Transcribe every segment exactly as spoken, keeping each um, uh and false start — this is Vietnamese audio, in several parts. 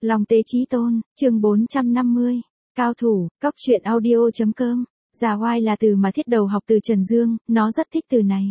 Long Tế Chí Tôn, chương bốn trăm năm mươi. Cao thủ, cóc truyện audio.com. Già oai là từ mà Thiết Đầu học từ Trần Dương, nó rất thích từ này.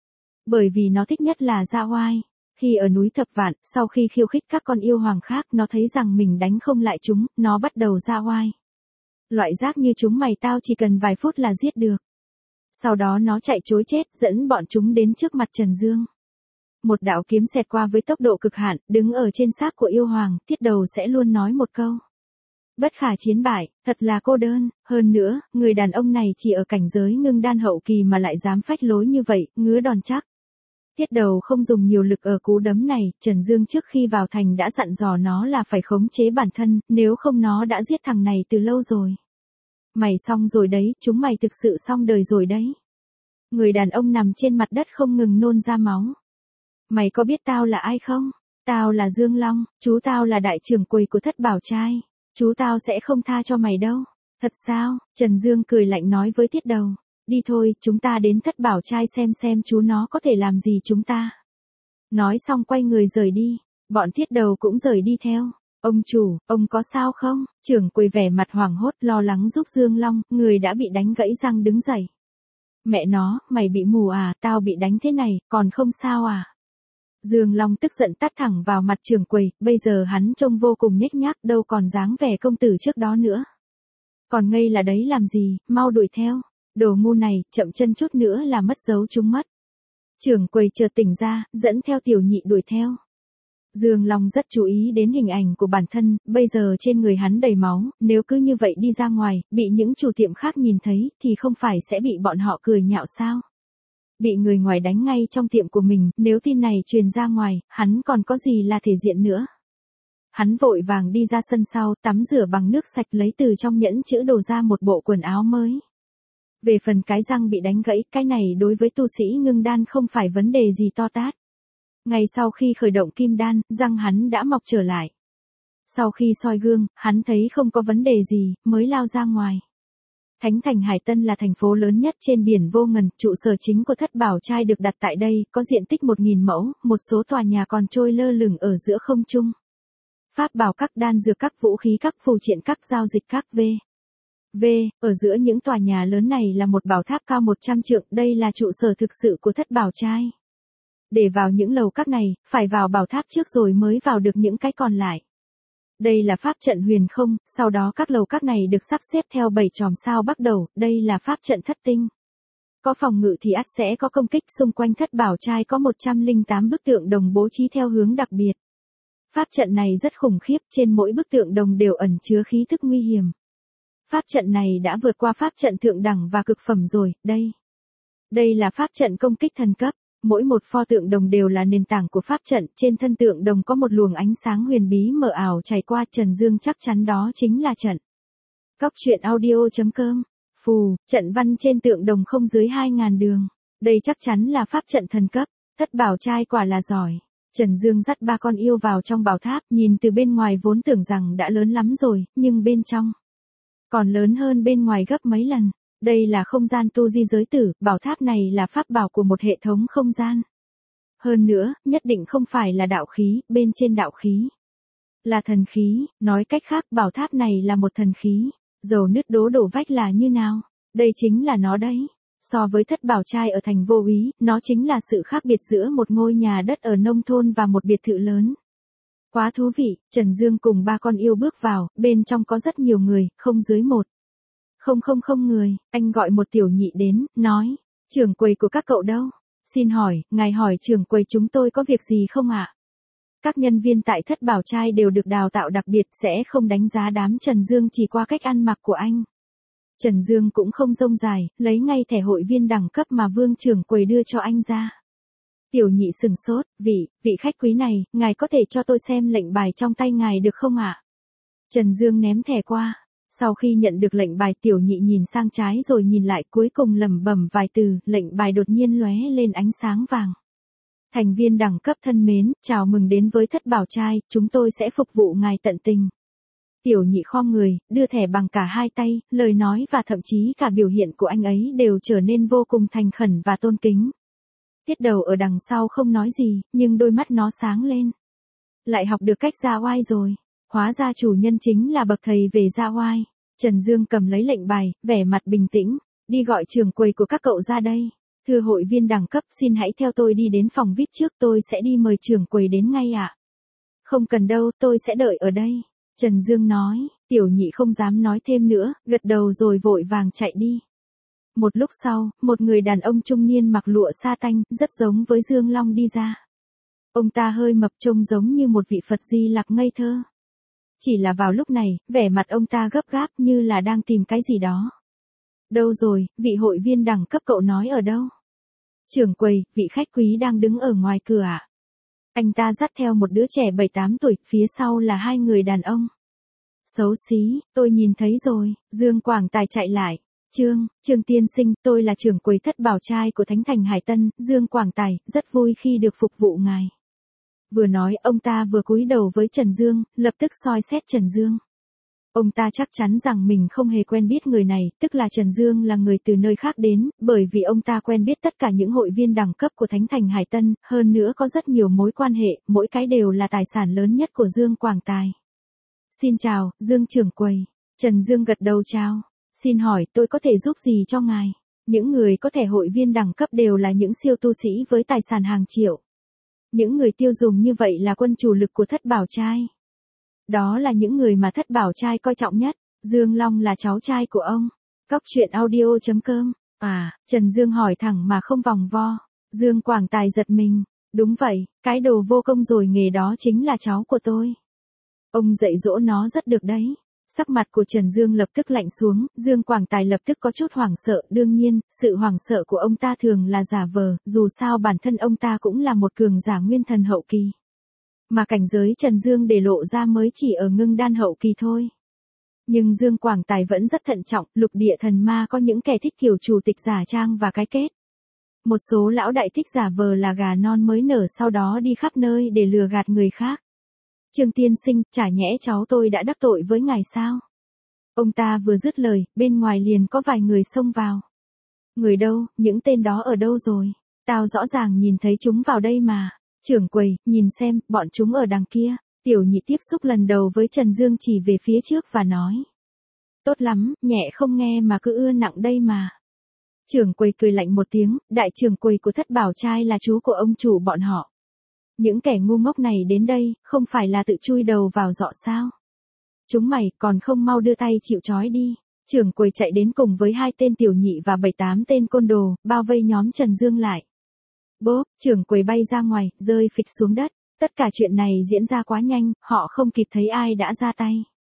Bởi vì nó thích nhất là ra oai. Khi ở núi Thập Vạn, sau khi khiêu khích các con yêu hoàng khác, nó thấy rằng mình đánh không lại chúng, nó bắt đầu ra oai. Loại rác như chúng mày tao chỉ cần vài phút là giết được. Sau đó nó chạy trối chết, dẫn bọn chúng đến trước mặt Trần Dương. Một đạo kiếm xẹt qua với tốc độ cực hạn, đứng ở trên xác của yêu hoàng, Thiết Đầu sẽ luôn nói một câu. Bất khả chiến bại, thật là cô đơn, hơn nữa, người đàn ông này chỉ ở cảnh giới ngưng đan hậu kỳ mà lại dám phách lối như vậy, ngứa đòn chắc. Thiết Đầu không dùng nhiều lực ở cú đấm này, Trần Dương trước khi vào thành đã dặn dò nó là phải khống chế bản thân, nếu không nó đã giết thằng này từ lâu rồi. Mày xong rồi đấy, chúng mày thực sự xong đời rồi đấy. Người đàn ông nằm trên mặt đất không ngừng nôn ra máu. Mày có biết tao là ai không? Tao là Dương Long, chú tao là đại trưởng quầy của Thất Bảo Trai. Chú tao sẽ không tha cho mày đâu. Thật sao? Trần Dương cười lạnh nói với Thiết Đầu. Đi thôi, chúng ta đến Thất Bảo Trai xem xem chú nó có thể làm gì chúng ta. Nói xong quay người rời đi. Bọn Thiết Đầu cũng rời đi theo. Ông chủ, ông có sao không? Trưởng quầy vẻ mặt hoảng hốt lo lắng giúp Dương Long, người đã bị đánh gãy răng đứng dậy. Mẹ nó, mày bị mù à, tao bị đánh thế này, còn không sao à? Dương Long tức giận tát thẳng vào mặt trưởng quầy, bây giờ hắn trông vô cùng nhếch nhác, đâu còn dáng vẻ công tử trước đó nữa. Còn ngây là đấy làm gì, mau đuổi theo. Đồ ngu này, chậm chân chút nữa là mất dấu chúng mất. Trưởng quầy chợt tỉnh ra, dẫn theo tiểu nhị đuổi theo. Dương Long rất chú ý đến hình ảnh của bản thân, bây giờ trên người hắn đầy máu, nếu cứ như vậy đi ra ngoài, bị những chủ tiệm khác nhìn thấy, thì không phải sẽ bị bọn họ cười nhạo sao? Bị người ngoài đánh ngay trong tiệm của mình, nếu tin này truyền ra ngoài, hắn còn có gì là thể diện nữa. Hắn vội vàng đi ra sân sau, tắm rửa bằng nước sạch lấy từ trong nhẫn chữ đồ ra một bộ quần áo mới. Về phần cái răng bị đánh gãy, cái này đối với tu sĩ ngưng đan không phải vấn đề gì to tát. Ngay sau khi khởi động kim đan, răng hắn đã mọc trở lại. Sau khi soi gương, hắn thấy không có vấn đề gì, mới lao ra ngoài. Thánh thành Hải Tân là thành phố lớn nhất trên biển vô ngần, trụ sở chính của Thất Bảo Trai được đặt tại đây, có diện tích một nghìn mẫu, một số tòa nhà còn trôi lơ lửng ở giữa không trung. Pháp bảo các đan dược các vũ khí các phù triện các giao dịch các v. V, ở giữa những tòa nhà lớn này là một bảo tháp cao một trăm trượng, đây là trụ sở thực sự của Thất Bảo Trai. Để vào những lầu các này, phải vào bảo tháp trước rồi mới vào được những cái còn lại. Đây là pháp trận huyền không, sau đó các lầu các này được sắp xếp theo bảy chòm sao bắt đầu, đây là pháp trận thất tinh. Có phòng ngự thì ắt sẽ có công kích, xung quanh Thất Bảo Trai có một trăm lẻ tám bức tượng đồng bố trí theo hướng đặc biệt. Pháp trận này rất khủng khiếp, trên mỗi bức tượng đồng đều ẩn chứa khí thức nguy hiểm. Pháp trận này đã vượt qua pháp trận thượng đẳng và cực phẩm rồi, đây. Đây là pháp trận công kích thần cấp. Mỗi một pho tượng đồng đều là nền tảng của pháp trận, trên thân tượng đồng có một luồng ánh sáng huyền bí mờ ảo chảy qua, Trần Dương chắc chắn đó chính là trận. Cóc truyện audio.com. Phù, trận văn trên tượng đồng không dưới hai nghìn đường. Đây chắc chắn là pháp trận thần cấp, Thất Bảo Trai quả là giỏi. Trần Dương dắt ba con yêu vào trong bảo tháp, nhìn từ bên ngoài vốn tưởng rằng đã lớn lắm rồi, nhưng bên trong còn lớn hơn bên ngoài gấp mấy lần. Đây là không gian tu di giới tử, bảo tháp này là pháp bảo của một hệ thống không gian. Hơn nữa, nhất định không phải là đạo khí, bên trên đạo khí là thần khí, nói cách khác bảo tháp này là một thần khí. Dầu nứt đố đổ vách là như nào? Đây chính là nó đấy. So với Thất Bảo Trai ở thành Vô Úy, nó chính là sự khác biệt giữa một ngôi nhà đất ở nông thôn và một biệt thự lớn. Quá thú vị, Trần Dương cùng ba con yêu bước vào, bên trong có rất nhiều người, không dưới một. Không không không người, anh gọi một tiểu nhị đến, nói, trưởng quầy của các cậu đâu? Xin hỏi, ngài hỏi trưởng quầy chúng tôi có việc gì không ạ? Các nhân viên tại Thất Bảo Trai đều được đào tạo đặc biệt, sẽ không đánh giá đám Trần Dương chỉ qua cách ăn mặc của anh. Trần Dương cũng không rông dài, lấy ngay thẻ hội viên đẳng cấp mà Vương trưởng quầy đưa cho anh ra. Tiểu nhị sừng sốt, vị, vị khách quý này, ngài có thể cho tôi xem lệnh bài trong tay ngài được không ạ? Trần Dương ném thẻ qua. Sau khi nhận được lệnh bài, tiểu nhị nhìn sang trái rồi nhìn lại, cuối cùng lẩm bẩm vài từ, lệnh bài đột nhiên lóe lên ánh sáng vàng. Thành viên đẳng cấp thân mến, chào mừng đến với Thất Bảo Trai, chúng tôi sẽ phục vụ ngài tận tình. Tiểu nhị khom người, đưa thẻ bằng cả hai tay, lời nói và thậm chí cả biểu hiện của anh ấy đều trở nên vô cùng thành khẩn và tôn kính. Thiết Đầu ở đằng sau không nói gì, nhưng đôi mắt nó sáng lên. Lại học được cách ra oai rồi. Hóa ra chủ nhân chính là bậc thầy về Gia Oai. Trần Dương cầm lấy lệnh bài, vẻ mặt bình tĩnh, đi gọi trưởng quầy của các cậu ra đây. Thưa hội viên đẳng cấp, xin hãy theo tôi đi đến phòng vi ai pi trước, tôi sẽ đi mời trưởng quầy đến ngay ạ. À? Không cần đâu, tôi sẽ đợi ở đây. Trần Dương nói, tiểu nhị không dám nói thêm nữa, gật đầu rồi vội vàng chạy đi. Một lúc sau, một người đàn ông trung niên mặc lụa sa tanh, rất giống với Dương Long đi ra. Ông ta hơi mập trông giống như một vị Phật Di Lặc ngây thơ. Chỉ là vào lúc này, vẻ mặt ông ta gấp gáp như là đang tìm cái gì đó. Đâu rồi, vị hội viên đẳng cấp cậu nói ở đâu? Trưởng quầy, vị khách quý đang đứng ở ngoài cửa ạ. À? Anh ta dắt theo một đứa trẻ bảy tám tuổi, phía sau là hai người đàn ông. Xấu xí, tôi nhìn thấy rồi, Dương Quảng Tài chạy lại. Trương, Trương tiên sinh, tôi là trưởng quầy thất bảo trai của Thánh Thành Hải Tân, Dương Quảng Tài, rất vui khi được phục vụ ngài. Vừa nói ông ta vừa cúi đầu với Trần Dương, lập tức soi xét Trần Dương. Ông ta chắc chắn rằng mình không hề quen biết người này, tức là Trần Dương là người từ nơi khác đến, bởi vì ông ta quen biết tất cả những hội viên đẳng cấp của Thánh Thành Hải Tân, hơn nữa có rất nhiều mối quan hệ, mỗi cái đều là tài sản lớn nhất của Dương Quảng Tài. Xin chào, Dương trưởng quầy. Trần Dương gật đầu chào. Xin hỏi tôi có thể giúp gì cho ngài? Những người có thẻ hội viên đẳng cấp đều là những siêu tu sĩ với tài sản hàng triệu. Những người tiêu dùng như vậy là quân chủ lực của thất bảo trai. Đó là những người mà thất bảo trai coi trọng nhất. Dương Long là cháu trai của ông. Cóc truyện audio chấm com. À, Trần Dương hỏi thẳng mà không vòng vo. Dương Quảng Tài giật mình. Đúng vậy, cái đồ vô công rồi nghề đó chính là cháu của tôi. Ông dạy dỗ nó rất được đấy. Sắc mặt của Trần Dương lập tức lạnh xuống, Dương Quảng Tài lập tức có chút hoảng sợ, đương nhiên, sự hoảng sợ của ông ta thường là giả vờ, dù sao bản thân ông ta cũng là một cường giả nguyên thần hậu kỳ. Mà cảnh giới Trần Dương để lộ ra mới chỉ ở ngưng đan hậu kỳ thôi. Nhưng Dương Quảng Tài vẫn rất thận trọng, lục địa thần ma có những kẻ thích kiểu chủ tịch giả trang và cái kết. Một số lão đại thích giả vờ là gà non mới nở sau đó đi khắp nơi để lừa gạt người khác. Trương tiên sinh, chả nhẽ cháu tôi đã đắc tội với ngài sao? Ông ta vừa dứt lời, bên ngoài liền có vài người xông vào. Người đâu, những tên đó ở đâu rồi? Tao rõ ràng nhìn thấy chúng vào đây mà. Trưởng quầy, nhìn xem, bọn chúng ở đằng kia. Tiểu nhị tiếp xúc lần đầu với Trần Dương chỉ về phía trước và nói. Tốt lắm, nhẹ không nghe mà cứ ưa nặng đây mà. Trưởng quầy cười lạnh một tiếng, đại trưởng quầy của thất bảo trai là chú của ông chủ bọn họ. Những kẻ ngu ngốc này đến đây, không phải là tự chui đầu vào giọ sao? Chúng mày còn không mau đưa tay chịu trói đi. Trưởng quầy chạy đến cùng với hai tên tiểu nhị và bảy tám tên côn đồ, bao vây nhóm Trần Dương lại. Bốp, trưởng quầy bay ra ngoài, rơi phịch xuống đất. Tất cả chuyện này diễn ra quá nhanh, họ không kịp thấy ai đã ra tay.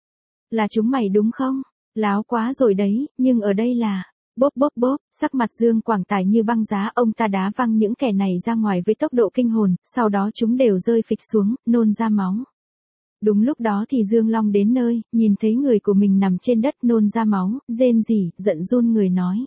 Là chúng mày đúng không? Láo quá rồi đấy, nhưng ở đây là... Bốp bốp bốp, sắc mặt Dương Quảng Tài như băng giá, ông ta đá văng những kẻ này ra ngoài với tốc độ kinh hồn, sau đó chúng đều rơi phịch xuống, nôn ra máu. Đúng lúc đó thì Dương Long đến nơi, nhìn thấy người của mình nằm trên đất nôn ra máu, rên rỉ, giận run người nói.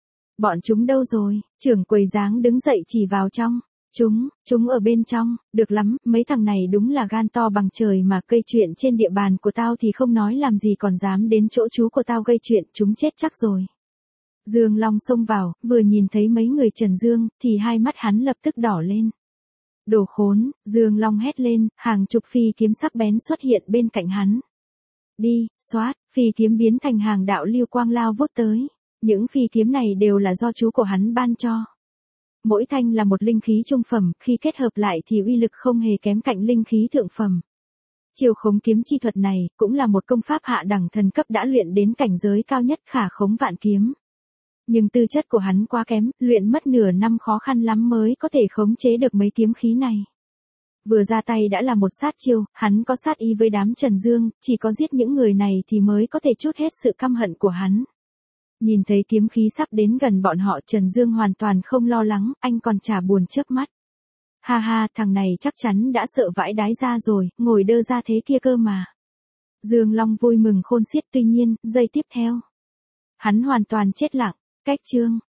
Bọn chúng đâu rồi? Trưởng quầy dáng đứng dậy chỉ vào trong. Chúng, chúng ở bên trong, được lắm, mấy thằng này đúng là gan to bằng trời mà gây chuyện trên địa bàn của tao thì không nói làm gì còn dám đến chỗ chú của tao gây chuyện, chúng chết chắc rồi. Dương Long xông vào, vừa nhìn thấy mấy người Trần Dương, thì hai mắt hắn lập tức đỏ lên. Đồ khốn, Dương Long hét lên, hàng chục phi kiếm sắc bén xuất hiện bên cạnh hắn. Đi, xoát, phi kiếm biến thành hàng đạo lưu quang lao vút tới. Những phi kiếm này đều là do chú của hắn ban cho. Mỗi thanh là một linh khí trung phẩm, khi kết hợp lại thì uy lực không hề kém cạnh linh khí thượng phẩm. Chiêu khống kiếm chi thuật này, cũng là một công pháp hạ đẳng thần cấp đã luyện đến cảnh giới cao nhất khả khống vạn kiếm. Nhưng tư chất của hắn quá kém, luyện mất nửa năm khó khăn lắm mới có thể khống chế được mấy kiếm khí này. Vừa ra tay đã là một sát chiêu, hắn có sát ý với đám Trần Dương, chỉ có giết những người này thì mới có thể trút hết sự căm hận của hắn. Nhìn thấy kiếm khí sắp đến gần bọn họ, Trần Dương hoàn toàn không lo lắng, anh còn chả buồn chớp mắt. Ha ha, thằng này chắc chắn đã sợ vãi đái ra rồi, ngồi đơ ra thế kia cơ mà. Dương Long vui mừng khôn xiết, tuy nhiên, giây tiếp theo. Hắn hoàn toàn chết lặng, cách chương.